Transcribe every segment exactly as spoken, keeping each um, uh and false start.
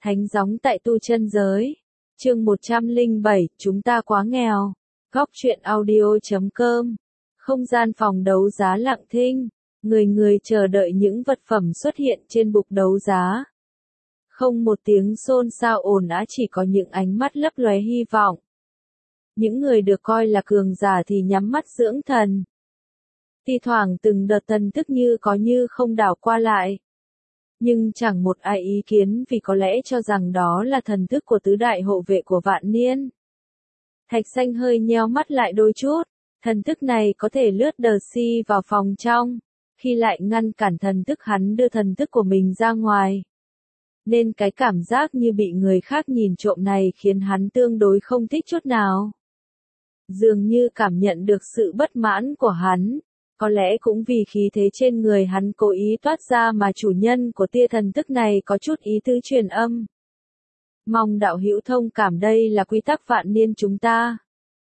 Thánh gióng tại tu chân giới. Chương một trăm lẻ bảy, chúng ta quá nghèo. Góc truyện audio chấm com. Không gian phòng đấu giá lặng thinh. Người người chờ đợi những vật phẩm xuất hiện trên bục đấu giá. Không một tiếng xôn xao ồn ào, chỉ có những ánh mắt lấp lóe hy vọng. Những người được coi là cường giả thì nhắm mắt dưỡng thần. Thi thoảng từng đợt thần thức như có như không đảo qua lại. Nhưng chẳng một ai ý kiến vì có lẽ cho rằng đó là thần thức của tứ đại hộ vệ của Vạn Niên. Thạch Xanh hơi nheo mắt lại đôi chút, thần thức này có thể lướt đờ si vào phòng trong, khi lại ngăn cản thần thức hắn đưa thần thức của mình ra ngoài. Nên cái cảm giác như bị người khác nhìn trộm này khiến hắn tương đối không thích chút nào. Dường như cảm nhận được sự bất mãn của hắn. Có lẽ cũng vì khí thế trên người hắn cố ý toát ra mà chủ nhân của tia thần thức này có chút ý tứ truyền âm. Mong đạo hữu thông cảm, đây là quy tắc Vạn Niên chúng ta.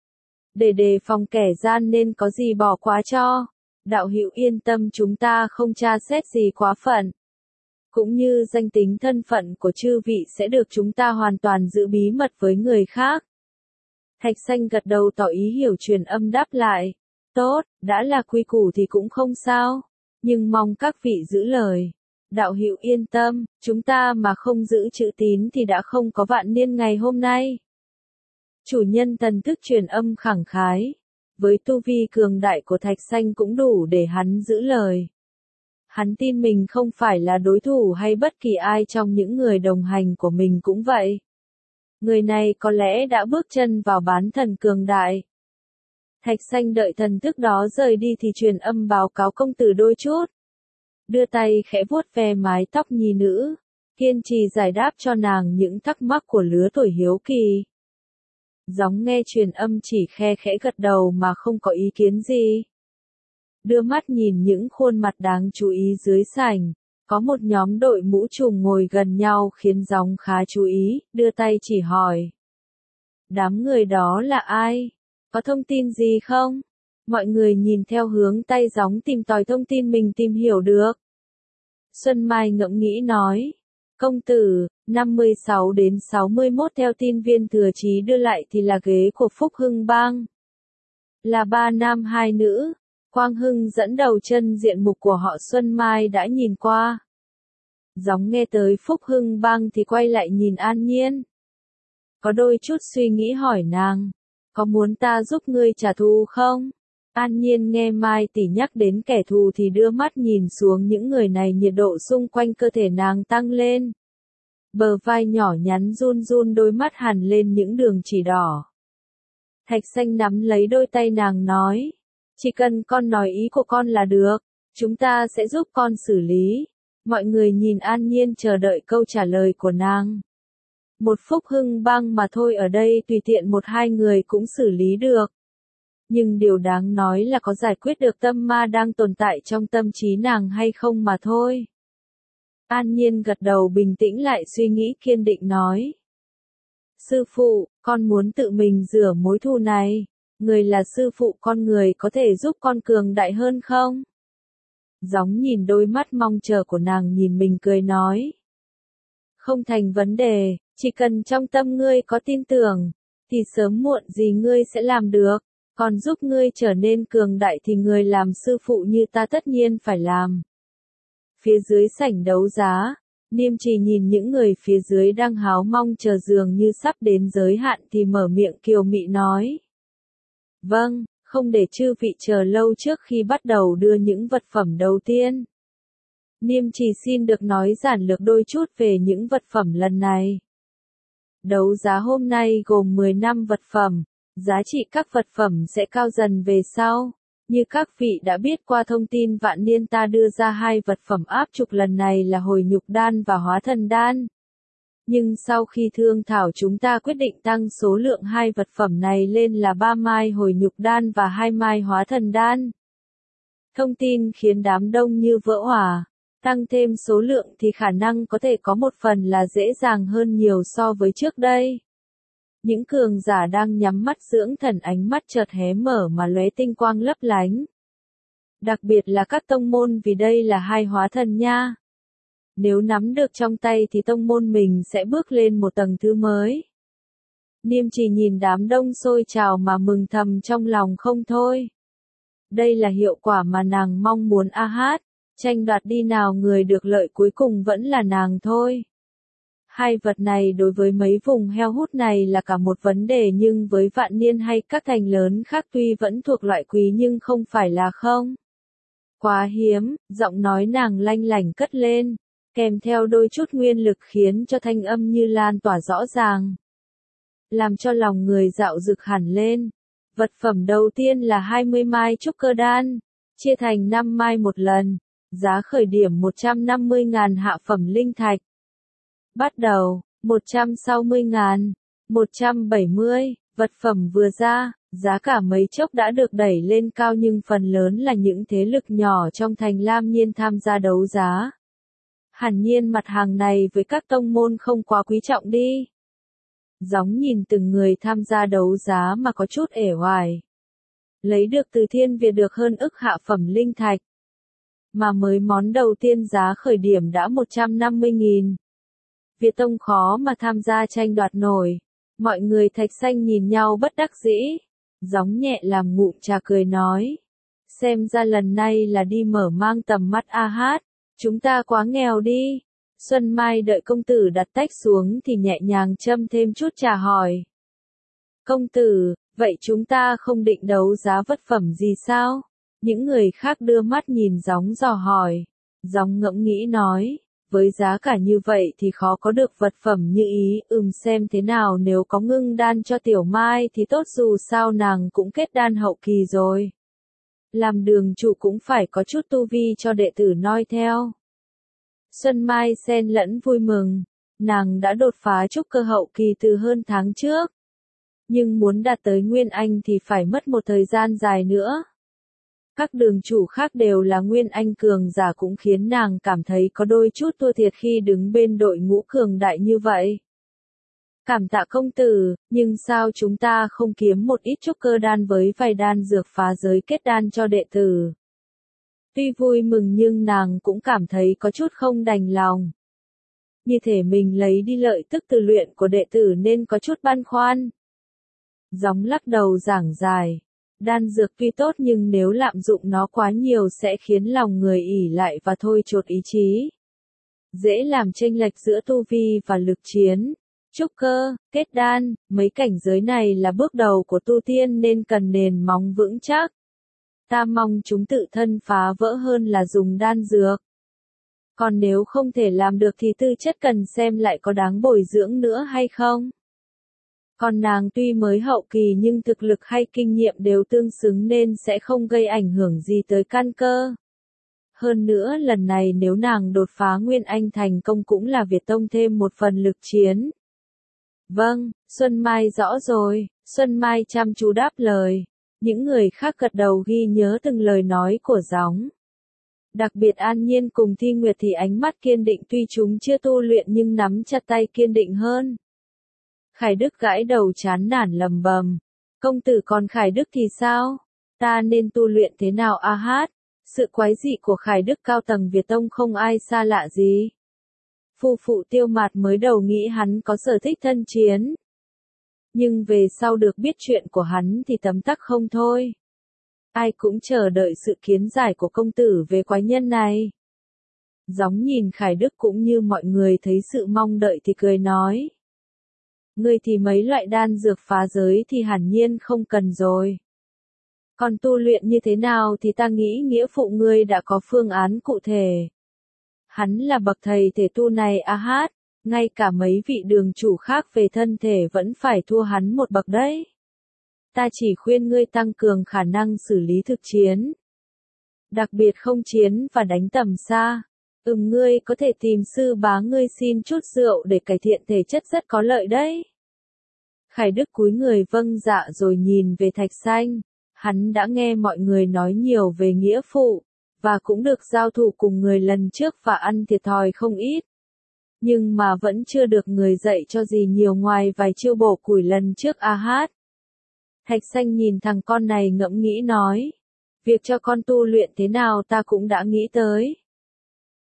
Để đề phòng kẻ gian nên có gì bỏ qua cho. Đạo hữu yên tâm, chúng ta không tra xét gì quá phận. Cũng như danh tính thân phận của chư vị sẽ được chúng ta hoàn toàn giữ bí mật với người khác. Thạch Xanh gật đầu tỏ ý hiểu, truyền âm đáp lại. Tốt, đã là quy củ thì cũng không sao, nhưng mong các vị giữ lời. Đạo hữu yên tâm, chúng ta mà không giữ chữ tín thì đã không có Vạn Niên ngày hôm nay. Chủ nhân thần thức truyền âm khẳng khái, với tu vi cường đại của Thạch Xanh cũng đủ để hắn giữ lời. Hắn tin mình không phải là đối thủ hay bất kỳ ai trong những người đồng hành của mình cũng vậy. Người này có lẽ đã bước chân vào bán thần cường đại. Thạch Xanh đợi thần thức đó rời đi thì truyền âm báo cáo công tử đôi chút. Đưa tay khẽ vuốt ve mái tóc nhi nữ, kiên trì giải đáp cho nàng những thắc mắc của lứa tuổi hiếu kỳ. Gióng nghe truyền âm chỉ khe khẽ gật đầu mà không có ý kiến gì. Đưa mắt nhìn những khuôn mặt đáng chú ý dưới sảnh, có một nhóm đội mũ trùm ngồi gần nhau khiến Gióng khá chú ý, đưa tay chỉ hỏi. Đám người đó là ai? Có thông tin gì không? Mọi người nhìn theo hướng tay Gióng tìm tòi thông tin mình tìm hiểu được. Xuân Mai ngẫm nghĩ nói. Công tử, năm mươi sáu đến sáu mươi mốt theo tin viên thừa chí đưa lại thì là ghế của Phúc Hưng Bang. Là ba nam hai nữ. Quang Hưng dẫn đầu, chân diện mục của họ Xuân Mai đã nhìn qua. Gióng nghe tới Phúc Hưng Bang thì quay lại nhìn An Nhiên. Có đôi chút suy nghĩ hỏi nàng. Có muốn ta giúp ngươi trả thù không? An Nhiên nghe Mai tỷ nhắc đến kẻ thù thì đưa mắt nhìn xuống những người này, nhiệt độ xung quanh cơ thể nàng tăng lên. Bờ vai nhỏ nhắn run run, đôi mắt hằn lên những đường chỉ đỏ. Thạch Xanh nắm lấy đôi tay nàng nói. Chỉ cần con nói ý của con là được, chúng ta sẽ giúp con xử lý. Mọi người nhìn An Nhiên chờ đợi câu trả lời của nàng. Một Phúc Hưng Bang mà thôi, ở đây tùy tiện một hai người cũng xử lý được. Nhưng điều đáng nói là có giải quyết được tâm ma đang tồn tại trong tâm trí nàng hay không mà thôi. An Nhiên gật đầu bình tĩnh lại suy nghĩ, kiên định nói. Sư phụ, con muốn tự mình rửa mối thù này. Người là sư phụ con, người có thể giúp con cường đại hơn không? Gióng nhìn đôi mắt mong chờ của nàng, nhìn mình cười nói. Không thành vấn đề, chỉ cần trong tâm ngươi có tin tưởng, thì sớm muộn gì ngươi sẽ làm được. Còn giúp ngươi trở nên cường đại thì người làm sư phụ như ta tất nhiên phải làm. Phía dưới sảnh đấu giá, Niêm Trì nhìn những người phía dưới đang háo mong chờ dường như sắp đến giới hạn thì mở miệng kiều mị nói. Vâng, không để chư vị chờ lâu, trước khi bắt đầu đưa những vật phẩm đầu tiên. Niêm Trì xin được nói giản lược đôi chút về những vật phẩm lần này. Đấu giá hôm nay gồm mười năm vật phẩm, giá trị các vật phẩm sẽ cao dần về sau. Như các vị đã biết qua thông tin Vạn Niên ta đưa ra hai vật phẩm áp trục lần này là hồi nhục đan và hóa thần đan. Nhưng sau khi thương thảo chúng ta quyết định tăng số lượng hai vật phẩm này lên là ba mai hồi nhục đan và hai mai hóa thần đan. Thông tin khiến đám đông như vỡ òa. Tăng thêm số lượng thì khả năng có thể có một phần là dễ dàng hơn nhiều so với trước đây. Những cường giả đang nhắm mắt dưỡng thần ánh mắt chợt hé mở mà lóe tinh quang lấp lánh. Đặc biệt là các tông môn, vì đây là hai hóa thần nha. Nếu nắm được trong tay thì tông môn mình sẽ bước lên một tầng thứ mới. Niêm Trì nhìn đám đông xôi trào mà mừng thầm trong lòng không thôi. Đây là hiệu quả mà nàng mong muốn a hát, tranh đoạt đi nào người được lợi cuối cùng vẫn là nàng thôi. Hai vật này đối với mấy vùng heo hút này là cả một vấn đề nhưng với Vạn Niên hay các thành lớn khác tuy vẫn thuộc loại quý nhưng không phải là không. Quá hiếm, giọng nói nàng lanh lảnh cất lên, kèm theo đôi chút nguyên lực khiến cho thanh âm như lan tỏa rõ ràng. Làm cho lòng người dạo rực hẳn lên. Vật phẩm đầu tiên là hai mươi mai trúc cơ đan, chia thành năm mai một lần, giá khởi điểm một trăm năm mươi ngàn hạ phẩm linh thạch. Bắt đầu, một trăm sáu mươi ngàn, một trăm bảy mươi, vật phẩm vừa ra, giá cả mấy chốc đã được đẩy lên cao nhưng phần lớn là những thế lực nhỏ trong thành Lam Nhiên tham gia đấu giá. Hẳn nhiên mặt hàng này với các tông môn không quá quý trọng đi. Gióng nhìn từng người tham gia đấu giá mà có chút ể oải. Lấy được từ Thiên Việt được hơn ức hạ phẩm linh thạch. Mà mới món đầu tiên giá khởi điểm đã một trăm năm mươi nghìn. Việt tông khó mà tham gia tranh đoạt nổi. Mọi người Thạch Xanh nhìn nhau bất đắc dĩ. Gióng nhẹ làm ngụm trà cười nói. Xem ra lần này là đi mở mang tầm mắt a hát. Chúng ta quá nghèo đi. Xuân Mai đợi công tử đặt tách xuống thì nhẹ nhàng châm thêm chút trà hỏi. Công tử, vậy chúng ta không định đấu giá vật phẩm gì sao? Những người khác đưa mắt nhìn Gióng dò hỏi. Gióng ngẫm nghĩ nói, với giá cả như vậy thì khó có được vật phẩm như ý, ừm xem thế nào nếu có ngưng đan cho Tiểu Mai thì tốt dù sao nàng cũng kết đan hậu kỳ rồi. Làm đường chủ cũng phải có chút tu vi cho đệ tử noi theo. Xuân Mai xen lẫn vui mừng, nàng đã đột phá trúc cơ hậu kỳ từ hơn tháng trước. Nhưng muốn đạt tới Nguyên Anh thì phải mất một thời gian dài nữa. Các đường chủ khác đều là Nguyên Anh cường giả cũng khiến nàng cảm thấy có đôi chút thua thiệt khi đứng bên đội ngũ cường đại như vậy. Cảm tạ công tử, nhưng sao chúng ta không kiếm một ít trúc cơ đan với vài đan dược phá giới kết đan cho đệ tử? Tuy vui mừng nhưng nàng cũng cảm thấy có chút không đành lòng. Như thể mình lấy đi lợi tức từ luyện của đệ tử nên có chút băn khoăn. Gióng lắc đầu giảng dài. Đan dược tuy tốt nhưng nếu lạm dụng nó quá nhiều sẽ khiến lòng người ỉ lại và thôi chột ý chí. Dễ làm chênh lệch giữa tu vi và lực chiến. Trúc cơ, kết đan, mấy cảnh giới này là bước đầu của tu tiên nên cần nền móng vững chắc. Ta mong chúng tự thân phá vỡ hơn là dùng đan dược. Còn nếu không thể làm được thì tư chất cần xem lại có đáng bồi dưỡng nữa hay không. Còn nàng tuy mới hậu kỳ nhưng thực lực hay kinh nghiệm đều tương xứng nên sẽ không gây ảnh hưởng gì tới căn cơ. Hơn nữa lần này nếu nàng đột phá Nguyên Anh thành công cũng là Việt Tông thêm một phần lực chiến. Vâng, Xuân Mai rõ rồi, Xuân Mai chăm chú đáp lời. Những người khác gật đầu ghi nhớ từng lời nói của Gióng. Đặc biệt An Nhiên cùng Thi Nguyệt thì ánh mắt kiên định tuy chúng chưa tu luyện nhưng nắm chặt tay kiên định hơn. Khải Đức gãi đầu chán nản lầm bầm. Công tử còn Khải Đức thì sao? Ta nên tu luyện thế nào a hát? Sự quái dị của Khải Đức cao tầng Việt Tông không ai xa lạ gì. Phu phụ Tiêu Mạt mới đầu nghĩ hắn có sở thích thân chiến. Nhưng về sau được biết chuyện của hắn thì tấm tắc không thôi. Ai cũng chờ đợi sự kiến giải của công tử về quái nhân này. Gióng nhìn Khải Đức cũng như mọi người thấy sự mong đợi thì cười nói. Ngươi thì mấy loại đan dược phá giới thì hẳn nhiên không cần rồi. Còn tu luyện như thế nào thì ta nghĩ nghĩa phụ ngươi đã có phương án cụ thể. Hắn là bậc thầy thể tu này a hát, ngay cả mấy vị đường chủ khác về thân thể vẫn phải thua hắn một bậc đấy. Ta chỉ khuyên ngươi tăng cường khả năng xử lý thực chiến. Đặc biệt không chiến và đánh tầm xa. Ừm ngươi có thể tìm sư bá ngươi xin chút rượu để cải thiện thể chất rất có lợi đấy. Khải Đức cúi người vâng dạ rồi nhìn về Thạch Xanh. Hắn đã nghe mọi người nói nhiều về nghĩa phụ, và cũng được giao thủ cùng người lần trước và ăn thiệt thòi không ít. Nhưng mà vẫn chưa được người dạy cho gì nhiều ngoài vài chiêu bổ củi lần trước a hát. Thạch Xanh nhìn thằng con này ngẫm nghĩ nói. Việc cho con tu luyện thế nào ta cũng đã nghĩ tới.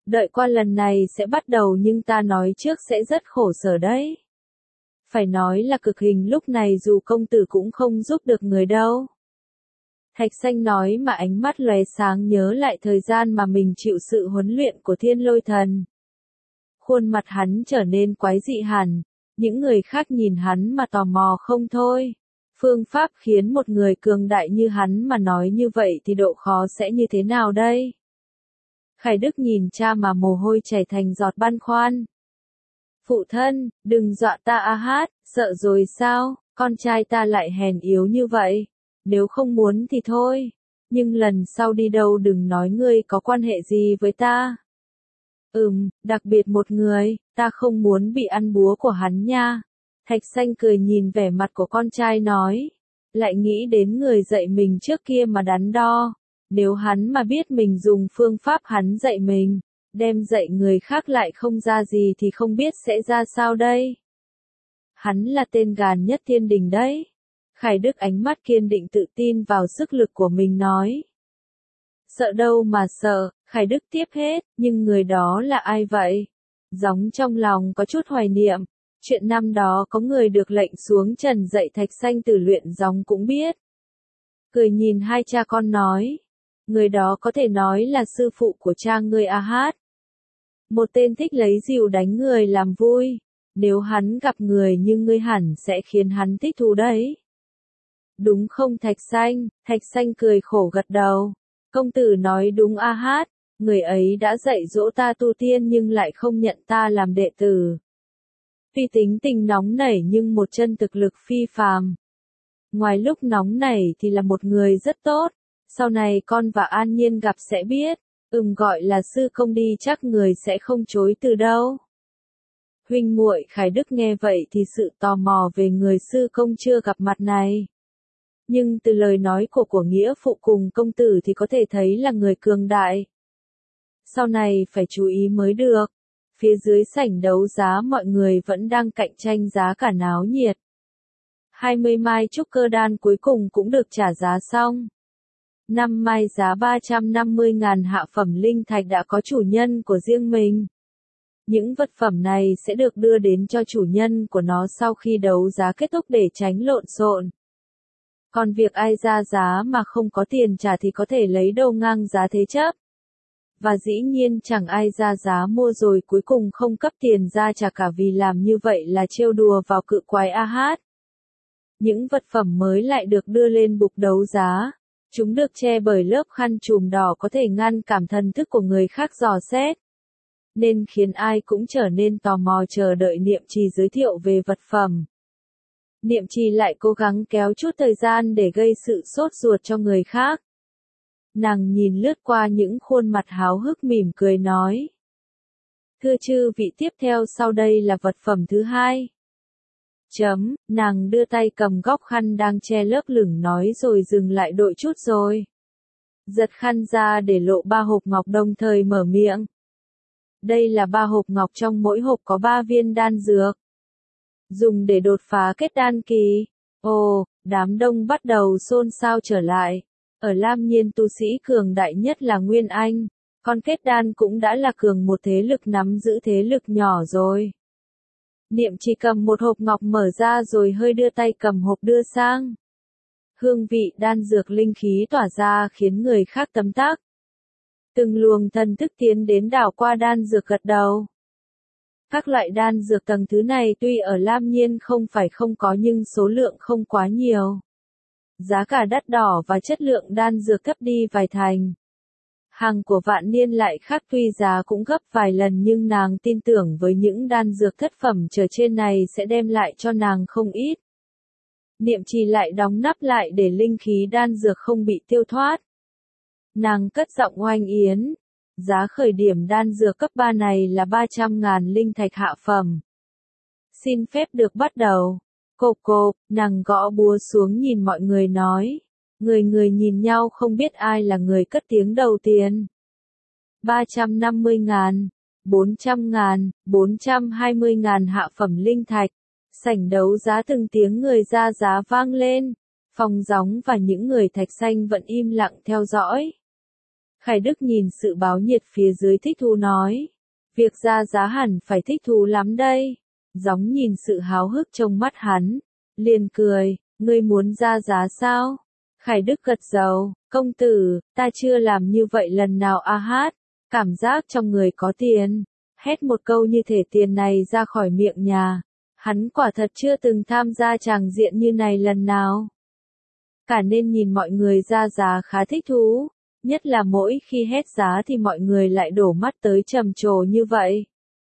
Đợi qua lần này sẽ bắt đầu nhưng ta nói trước sẽ rất khổ sở đấy. Phải nói là cực hình lúc này dù công tử cũng không giúp được người đâu. Thạch Xanh nói mà ánh mắt lóe sáng nhớ lại thời gian mà mình chịu sự huấn luyện của Thiên Lôi Thần. Khuôn mặt hắn trở nên quái dị hẳn, những người khác nhìn hắn mà tò mò không thôi. Phương pháp khiến một người cường đại như hắn mà nói như vậy thì độ khó sẽ như thế nào đây? Khải Đức nhìn cha mà mồ hôi chảy thành giọt băn khoăn. Phụ thân, đừng dọa ta a hát, sợ rồi sao, con trai ta lại hèn yếu như vậy. Nếu không muốn thì thôi, nhưng lần sau đi đâu đừng nói ngươi có quan hệ gì với ta. Ừm, đặc biệt một người, ta không muốn bị ăn búa của hắn nha. Thạch Xanh cười nhìn vẻ mặt của con trai nói, lại nghĩ đến người dạy mình trước kia mà đắn đo. Nếu hắn mà biết mình dùng phương pháp hắn dạy mình, đem dạy người khác lại không ra gì thì không biết sẽ ra sao đây. Hắn là tên gàn nhất thiên đình đấy. Khải Đức ánh mắt kiên định tự tin vào sức lực của mình nói. Sợ đâu mà sợ, Khải Đức tiếp hết, nhưng người đó là ai vậy? Gióng trong lòng có chút hoài niệm, chuyện năm đó có người được lệnh xuống trần dạy Thạch Xanh tử luyện gióng cũng biết. Cười nhìn hai cha con nói, người đó có thể nói là sư phụ của cha ngươi a hát. Một tên thích lấy dìu đánh người làm vui, nếu hắn gặp người như ngươi hẳn sẽ khiến hắn thích thú đấy. Đúng không Thạch Xanh? Thạch Xanh cười khổ gật đầu. Công tử nói đúng a hát, người ấy đã dạy dỗ ta tu tiên nhưng lại không nhận ta làm đệ tử. Tuy tính tình nóng nảy nhưng một chân thực lực phi phàm. Ngoài lúc nóng nảy thì là một người rất tốt, sau này con và An Nhiên gặp sẽ biết, ừm gọi là sư công đi chắc người sẽ không chối từ đâu. Huynh muội Khải Đức nghe vậy thì sự tò mò về người sư công chưa gặp mặt này. Nhưng từ lời nói của của nghĩa phụ cùng công tử thì có thể thấy là người cường đại. Sau này phải chú ý mới được. Phía dưới sảnh đấu giá mọi người vẫn đang cạnh tranh giá cả náo nhiệt. hai mươi mai trúc cơ đan cuối cùng cũng được trả giá xong. năm mai giá ba trăm năm mươi ngàn hạ phẩm linh thạch đã có chủ nhân của riêng mình. Những vật phẩm này sẽ được đưa đến cho chủ nhân của nó sau khi đấu giá kết thúc để tránh lộn xộn. Còn việc ai ra giá mà không có tiền trả thì có thể lấy đâu ngang giá thế chấp. Và dĩ nhiên chẳng ai ra giá mua rồi cuối cùng không cấp tiền ra trả cả vì làm như vậy là trêu đùa vào cự quái a hát. Những vật phẩm mới lại được đưa lên bục đấu giá. Chúng được che bởi lớp khăn trùm đỏ có thể ngăn cảm thần thức của người khác dò xét. Nên khiến ai cũng trở nên tò mò chờ đợi Niệm Trì giới thiệu về vật phẩm. Niệm Trì lại cố gắng kéo chút thời gian để gây sự sốt ruột cho người khác. Nàng nhìn lướt qua những khuôn mặt háo hức mỉm cười nói. Thưa chư vị tiếp theo sau đây là vật phẩm thứ hai. Chấm, nàng đưa tay cầm góc khăn đang che lớp lửng nói rồi dừng lại đội chút rồi. Giật khăn ra để lộ ba hộp ngọc đồng thời mở miệng. Đây là ba hộp ngọc trong mỗi hộp có ba viên đan dược. Dùng để đột phá kết đan kỳ. Ồ, đám đông bắt đầu xôn xao trở lại. Ở Lam Nhiên tu sĩ cường đại nhất là Nguyên Anh. Còn kết đan cũng đã là cường một thế lực nắm giữ thế lực nhỏ rồi. Niệm Trì cầm một hộp ngọc mở ra rồi hơi đưa tay cầm hộp đưa sang. Hương vị đan dược linh khí tỏa ra khiến người khác tấm tắc. Từng luồng thần thức tiến đến đảo qua đan dược gật đầu. Các loại đan dược tầng thứ này tuy ở Lam Nhiên không phải không có nhưng số lượng không quá nhiều. Giá cả đắt đỏ và chất lượng đan dược thấp đi vài thành. Hàng của Vạn Niên lại khác tuy giá cũng gấp vài lần nhưng nàng tin tưởng với những đan dược thất phẩm trở trên này sẽ đem lại cho nàng không ít. Niệm Trì lại đóng nắp lại để linh khí đan dược không bị tiêu thoát. Nàng cất giọng oanh yến. Giá khởi điểm đan dược cấp ba này là ba trăm ngàn linh thạch hạ phẩm. Xin phép được bắt đầu. Cộp cộp, nàng gõ búa xuống nhìn mọi người nói. Người người nhìn nhau không biết ai là người cất tiếng đầu tiên. ba trăm năm mươi ngàn, bốn trăm ngàn, bốn trăm hai mươi ngàn hạ phẩm linh thạch. Sảnh đấu giá từng tiếng người ra giá vang lên. Phong Gióng và những người Thạch Xanh vẫn im lặng theo dõi. Khải Đức nhìn sự báo nhiệt phía dưới thích thú nói. Việc ra giá hẳn phải thích thú lắm đây. Gióng nhìn sự háo hức trong mắt hắn. Liền cười, ngươi muốn ra giá sao? Khải Đức gật đầu, công tử, ta chưa làm như vậy lần nào a hát. Cảm giác trong người có tiền. Hét một câu như thể tiền này ra khỏi miệng nhà. Hắn quả thật chưa từng tham gia tràng diện như này lần nào. Cả nên nhìn mọi người ra giá khá thích thú. Nhất là mỗi khi hét giá thì mọi người lại đổ mắt tới trầm trồ như vậy.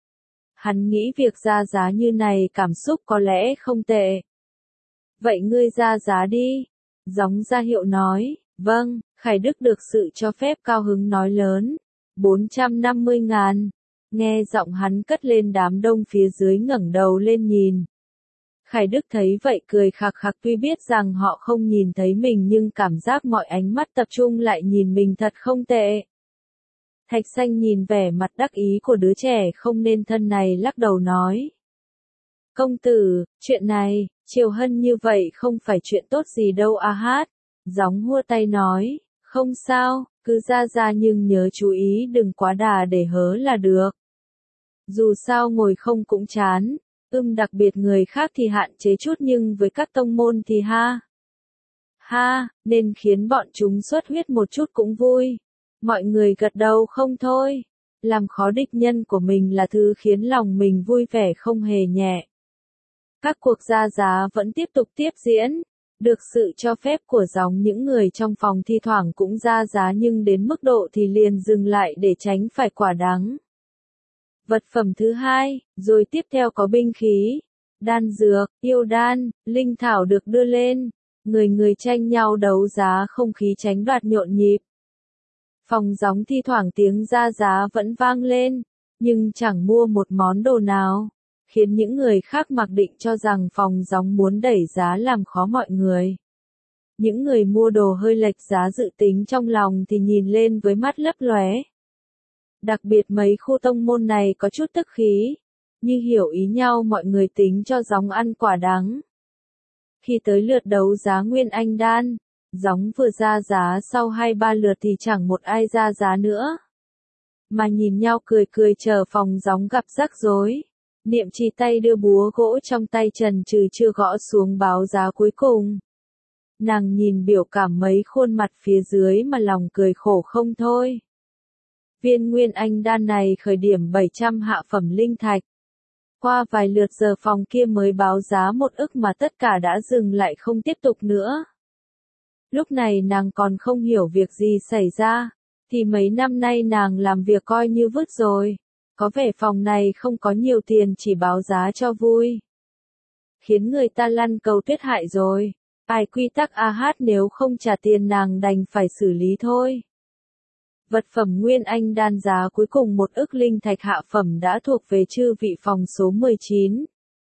Hắn nghĩ việc ra giá như này cảm xúc có lẽ không tệ. Vậy ngươi ra giá đi. Gióng ra hiệu nói, vâng, Khải Đức được sự cho phép cao hứng nói lớn. bốn trăm năm mươi ngàn. Nghe giọng hắn cất lên, đám đông phía dưới ngẩng đầu lên nhìn. Khải Đức thấy vậy cười khạc khạc, tuy biết rằng họ không nhìn thấy mình nhưng cảm giác mọi ánh mắt tập trung lại nhìn mình thật không tệ. Thạch Xanh nhìn vẻ mặt đắc ý của đứa trẻ không nên thân này lắc đầu nói. Công tử, chuyện này, Triều Hân như vậy không phải chuyện tốt gì đâu a hát. Gióng hua tay nói, không sao, cứ ra ra nhưng nhớ chú ý đừng quá đà để hớ là được. Dù sao ngồi không cũng chán. Ưm đặc biệt người khác thì hạn chế chút nhưng với các tông môn thì ha. Ha, nên khiến bọn chúng xuất huyết một chút cũng vui. Mọi người gật đầu không thôi. Làm khó địch nhân của mình là thứ khiến lòng mình vui vẻ không hề nhẹ. Các cuộc ra giá vẫn tiếp tục tiếp diễn. Được sự cho phép của gióng, những người trong phòng thi thoảng cũng ra giá nhưng đến mức độ thì liền dừng lại để tránh phải quả đắng. Vật phẩm thứ hai, rồi tiếp theo có binh khí, đan dược, yêu đan, linh thảo được đưa lên. Người người tranh nhau đấu giá, không khí tránh đoạt nhộn nhịp. Phòng gióng thi thoảng tiếng ra giá vẫn vang lên, nhưng chẳng mua một món đồ nào, khiến những người khác mặc định cho rằng phòng gióng muốn đẩy giá làm khó mọi người. Những người mua đồ hơi lệch giá dự tính trong lòng thì nhìn lên với mắt lấp lóe. Đặc biệt mấy khu tông môn này có chút tức khí, như hiểu ý nhau mọi người tính cho gióng ăn quả đắng. Khi tới lượt đấu giá Nguyên Anh Đan, gióng vừa ra giá sau hai ba lượt thì chẳng một ai ra giá nữa. Mà nhìn nhau cười cười chờ phòng gióng gặp rắc rối. Niệm Trì tay đưa búa gỗ trong tay trần trừ chưa gõ xuống báo giá cuối cùng. Nàng nhìn biểu cảm mấy khuôn mặt phía dưới mà lòng cười khổ không thôi. Viên Nguyên Anh Đan này khởi điểm bảy trăm hạ phẩm linh thạch. Qua vài lượt giờ phòng kia mới báo giá một ức mà tất cả đã dừng lại không tiếp tục nữa. Lúc này nàng còn không hiểu việc gì xảy ra, thì mấy năm nay nàng làm việc coi như vứt rồi. Có vẻ phòng này không có nhiều tiền, chỉ báo giá cho vui. Khiến người ta lăn cầu tuyết hại rồi. Ai quy tắc a hát nếu không trả tiền nàng đành phải xử lý thôi. Vật phẩm Nguyên Anh Đan giá cuối cùng một ức linh thạch hạ phẩm đã thuộc về chư vị phòng số mười chín.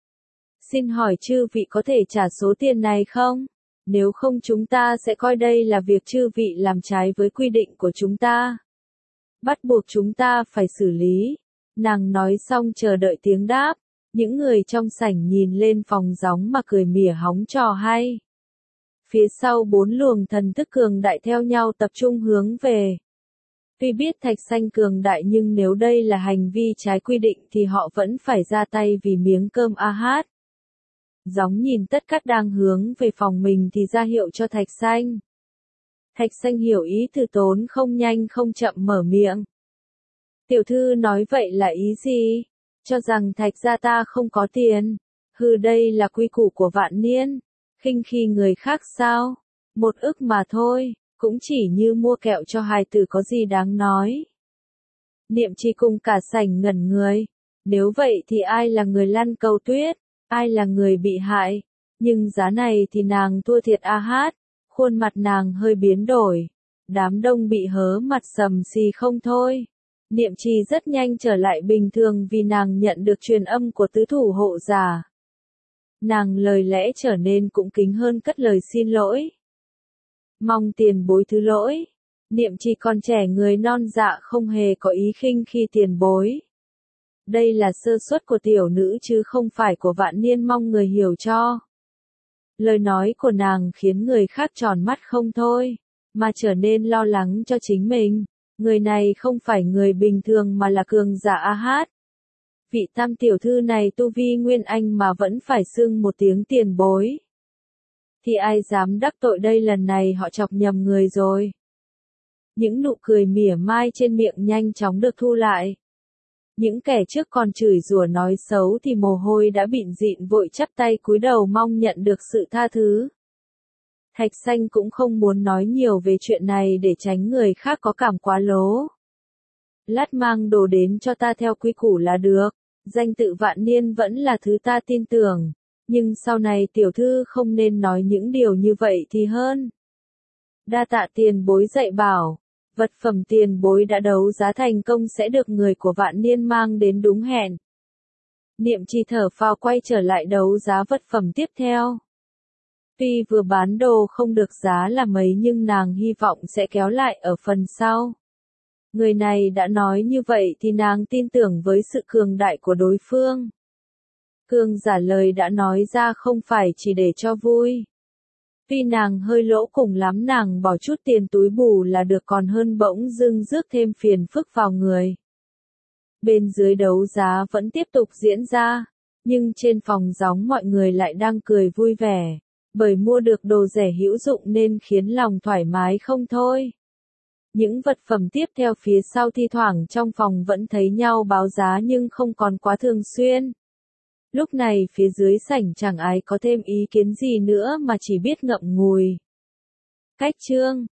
Xin hỏi chư vị có thể trả số tiền này không? Nếu không chúng ta sẽ coi đây là việc chư vị làm trái với quy định của chúng ta. Bắt buộc chúng ta phải xử lý. Nàng nói xong chờ đợi tiếng đáp. Những người trong sảnh nhìn lên phòng gióng mà cười mỉa hóng trò hay. Phía sau bốn luồng thần thức cường đại theo nhau tập trung hướng về. Tuy biết Thạch Xanh cường đại nhưng nếu đây là hành vi trái quy định thì họ vẫn phải ra tay vì miếng cơm a hát. Gióng nhìn tất cả đang hướng về phòng mình thì ra hiệu cho Thạch Xanh. Thạch Xanh hiểu ý từ tốn không nhanh không chậm mở miệng. Tiểu thư nói vậy là ý gì? Cho rằng Thạch gia ta không có tiền. Hừ, đây là quy củ của vạn niên. Khinh khi người khác sao? Một ức mà thôi, cũng chỉ như mua kẹo cho hài tử có gì đáng nói. Niệm Trì cùng cả sảnh ngẩn người. Nếu vậy thì ai là người lăn cầu tuyết? Ai là người bị hại? Nhưng giá này thì nàng thua thiệt a hát. Khuôn mặt nàng hơi biến đổi. Đám đông bị hớ mặt sầm xì không thôi. Niệm Trì rất nhanh trở lại bình thường vì nàng nhận được truyền âm của tứ thủ hộ giả. Nàng lời lẽ trở nên cũng kính hơn cất lời xin lỗi. Mong tiền bối thứ lỗi. Niệm Trì còn trẻ người non dạ không hề có ý khinh khi tiền bối. Đây là sơ suất của tiểu nữ chứ không phải của vạn niên, mong người hiểu cho. Lời nói của nàng khiến người khác tròn mắt không thôi, mà trở nên lo lắng cho chính mình. Người này không phải người bình thường mà là cường giả A Hát. Vị tam tiểu thư này tu vi nguyên anh mà vẫn phải xưng một tiếng tiền bối. Thì ai dám đắc tội đây, lần này họ chọc nhầm người rồi. Những nụ cười mỉa mai trên miệng nhanh chóng được thu lại. Những kẻ trước còn chửi rủa nói xấu thì mồ hôi đã bịn dịn vội chắp tay cúi đầu mong nhận được sự tha thứ. Thạch Xanh cũng không muốn nói nhiều về chuyện này để tránh người khác có cảm quá lố. Lát mang đồ đến cho ta theo quy củ là được, danh tự Vạn Niên vẫn là thứ ta tin tưởng, nhưng sau này tiểu thư không nên nói những điều như vậy thì hơn. Đa tạ tiền bối dạy bảo, vật phẩm tiền bối đã đấu giá thành công sẽ được người của Vạn Niên mang đến đúng hẹn. Niệm Trì thở phào quay trở lại đấu giá vật phẩm tiếp theo. Tuy vừa bán đồ không được giá là mấy nhưng nàng hy vọng sẽ kéo lại ở phần sau. Người này đã nói như vậy thì nàng tin tưởng với sự cường đại của đối phương. Cường giả lời đã nói ra không phải chỉ để cho vui. Tuy nàng hơi lỗ cùng lắm nàng bỏ chút tiền túi bù là được còn hơn bỗng dưng rước thêm phiền phức vào người. Bên dưới đấu giá vẫn tiếp tục diễn ra, nhưng trên phòng gióng mọi người lại đang cười vui vẻ, bởi mua được đồ rẻ hữu dụng nên khiến lòng thoải mái không thôi. Những vật phẩm tiếp theo phía sau thi thoảng trong phòng vẫn thấy nhau báo giá nhưng không còn quá thường xuyên. Lúc này phía dưới sảnh chẳng ai có thêm ý kiến gì nữa mà chỉ biết ngậm ngùi. Cách chương